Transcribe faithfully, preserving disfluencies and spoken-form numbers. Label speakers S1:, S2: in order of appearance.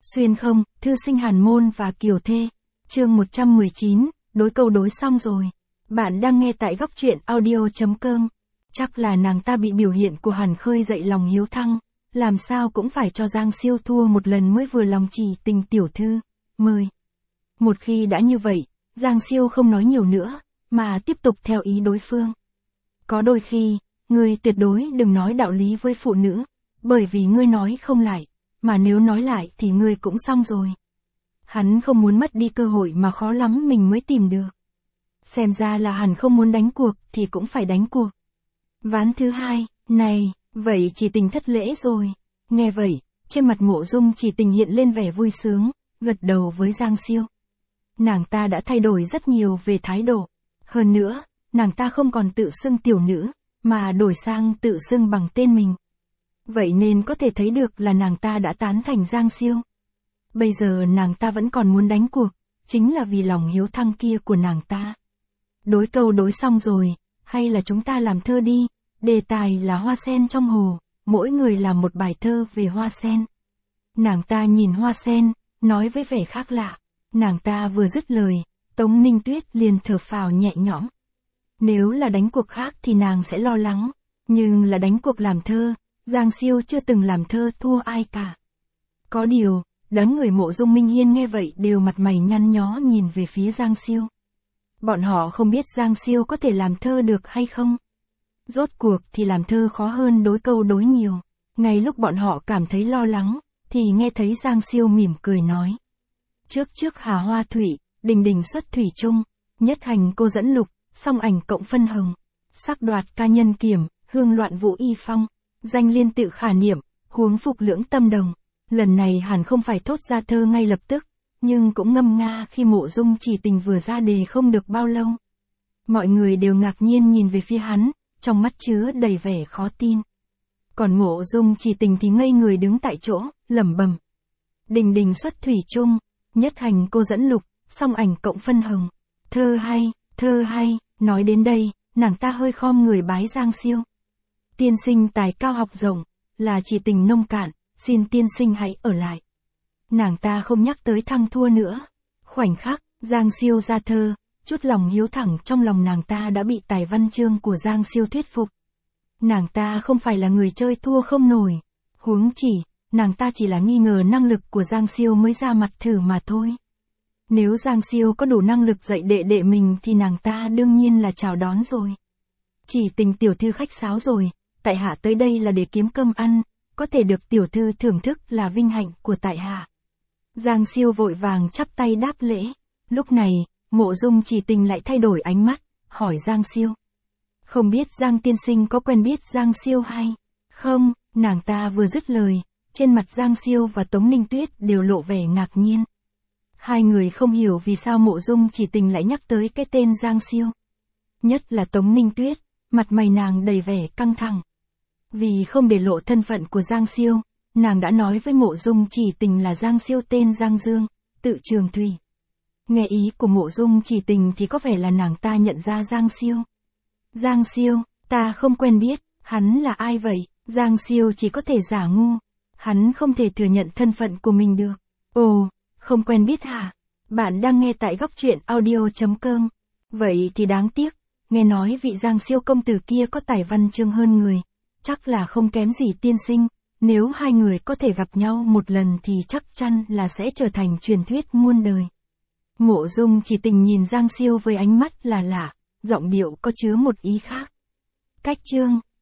S1: Xuyên không, thư sinh Hàn Môn và Kiều Thê. Chương một trăm mười chín, đối câu đối xong rồi. Bạn đang nghe tại góc truyện audio chấm com. Chắc là nàng ta bị biểu hiện của Hàn khơi dậy lòng hiếu thăng, làm sao cũng phải cho Giang Siêu thua một lần mới vừa lòng chỉ tình tiểu thư. Mời. Một khi đã như vậy, Giang Siêu không nói nhiều nữa, mà tiếp tục theo ý đối phương. Có đôi khi, ngươi tuyệt đối đừng nói đạo lý với phụ nữ, bởi vì ngươi nói không lại, mà nếu nói lại thì ngươi cũng xong rồi. Hắn không muốn mất đi cơ hội mà khó lắm mình mới tìm được. Xem ra là hắn không muốn đánh cuộc thì cũng phải đánh cuộc. Ván thứ hai, này, vậy chỉ tình thất lễ rồi. Nghe vậy, trên mặt Mộ Dung Chỉ Tình hiện lên vẻ vui sướng, gật đầu với Giang Siêu. Nàng ta đã thay đổi rất nhiều về thái độ. Hơn nữa, nàng ta không còn tự xưng tiểu nữ, mà đổi sang tự xưng bằng tên mình. Vậy nên có thể thấy được là nàng ta đã tán thành Giang Siêu. Bây giờ nàng ta vẫn còn muốn đánh cuộc, chính là vì lòng hiếu thăng kia của nàng ta. Đối câu đối xong rồi, hay là chúng ta làm thơ đi, đề tài là hoa sen trong hồ, mỗi người làm một bài thơ về hoa sen. Nàng ta nhìn hoa sen, nói với vẻ khác lạ. Nàng ta vừa dứt lời, Tống Ninh Tuyết liền thở phào nhẹ nhõm. Nếu là đánh cuộc khác thì nàng sẽ lo lắng, nhưng là đánh cuộc làm thơ, Giang Siêu chưa từng làm thơ thua ai cả. Có điều, đám người Mộ Dung Minh Hiên nghe vậy đều mặt mày nhăn nhó nhìn về phía Giang Siêu. Bọn họ không biết Giang Siêu có thể làm thơ được hay không. Rốt cuộc thì làm thơ khó hơn đối câu đối nhiều. Ngay lúc bọn họ cảm thấy lo lắng, thì nghe thấy Giang Siêu mỉm cười nói. Trước trước hà hoa thủy, đình đình xuất thủy trung, nhất hành cô dẫn lục, song ảnh cộng phân hồng. Sắc đoạt ca nhân kiểm, hương loạn vũ y phong, danh liên tự khả niệm, huống phục lưỡng tâm đồng. Lần này hẳn không phải thốt ra thơ ngay lập tức, nhưng cũng ngâm nga khi Mộ Dung Chỉ Tình vừa ra đề không được bao lâu. Mọi người đều ngạc nhiên nhìn về phía hắn, trong mắt chứa đầy vẻ khó tin. Còn Mộ Dung Chỉ Tình thì ngây người đứng tại chỗ, lẩm bẩm. Đình đình xuất thủy trung, nhất hành cô dẫn lục, song ảnh cộng phân hồng. Thơ hay, thơ hay, nói đến đây, nàng ta hơi khom người bái Giang Siêu. Tiên sinh tài cao học rộng, là Chỉ Tình nông cạn, xin tiên sinh hãy ở lại. Nàng ta không nhắc tới thăng thua nữa. Khoảnh khắc, Giang Siêu ra thơ, chút lòng hiếu thẳng trong lòng nàng ta đã bị tài văn chương của Giang Siêu thuyết phục. Nàng ta không phải là người chơi thua không nổi. Huống chỉ, nàng ta chỉ là nghi ngờ năng lực của Giang Siêu mới ra mặt thử mà thôi. Nếu Giang Siêu có đủ năng lực dạy đệ đệ mình thì nàng ta đương nhiên là chào đón rồi. Chỉ Tình tiểu thư khách sáo rồi, tại hạ tới đây là để kiếm cơm ăn, có thể được tiểu thư thưởng thức là vinh hạnh của tại hạ. Giang Siêu vội vàng chắp tay đáp lễ. Lúc này, Mộ Dung Chỉ Tình lại thay đổi ánh mắt, hỏi Giang Siêu. Không biết Giang tiên sinh có quen biết Giang Siêu hay không? Nàng ta vừa dứt lời, trên mặt Giang Siêu và Tống Ninh Tuyết đều lộ vẻ ngạc nhiên. Hai người không hiểu vì sao Mộ Dung Chỉ Tình lại nhắc tới cái tên Giang Siêu. Nhất là Tống Ninh Tuyết, mặt mày nàng đầy vẻ căng thẳng. Vì không để lộ thân phận của Giang Siêu, nàng đã nói với Mộ Dung Chỉ Tình là Giang Siêu tên Giang Dương, tự Trường Thủy. Nghe ý của Mộ Dung Chỉ Tình thì có vẻ là nàng ta nhận ra Giang Siêu. Giang Siêu, ta không quen biết, hắn là ai vậy? Giang Siêu chỉ có thể giả ngu. Hắn không thể thừa nhận thân phận của mình được. Ồ, không quen biết hả? Bạn đang nghe tại góc truyện audio chấm com. Vậy thì đáng tiếc, nghe nói vị Giang Siêu công tử kia có tài văn chương hơn người. Chắc là không kém gì tiên sinh, nếu hai người có thể gặp nhau một lần thì chắc chắn là sẽ trở thành truyền thuyết muôn đời. Mộ Dung Chỉ Tình nhìn Giang Siêu với ánh mắt là lạ, giọng điệu có chứa một ý khác. Cách chương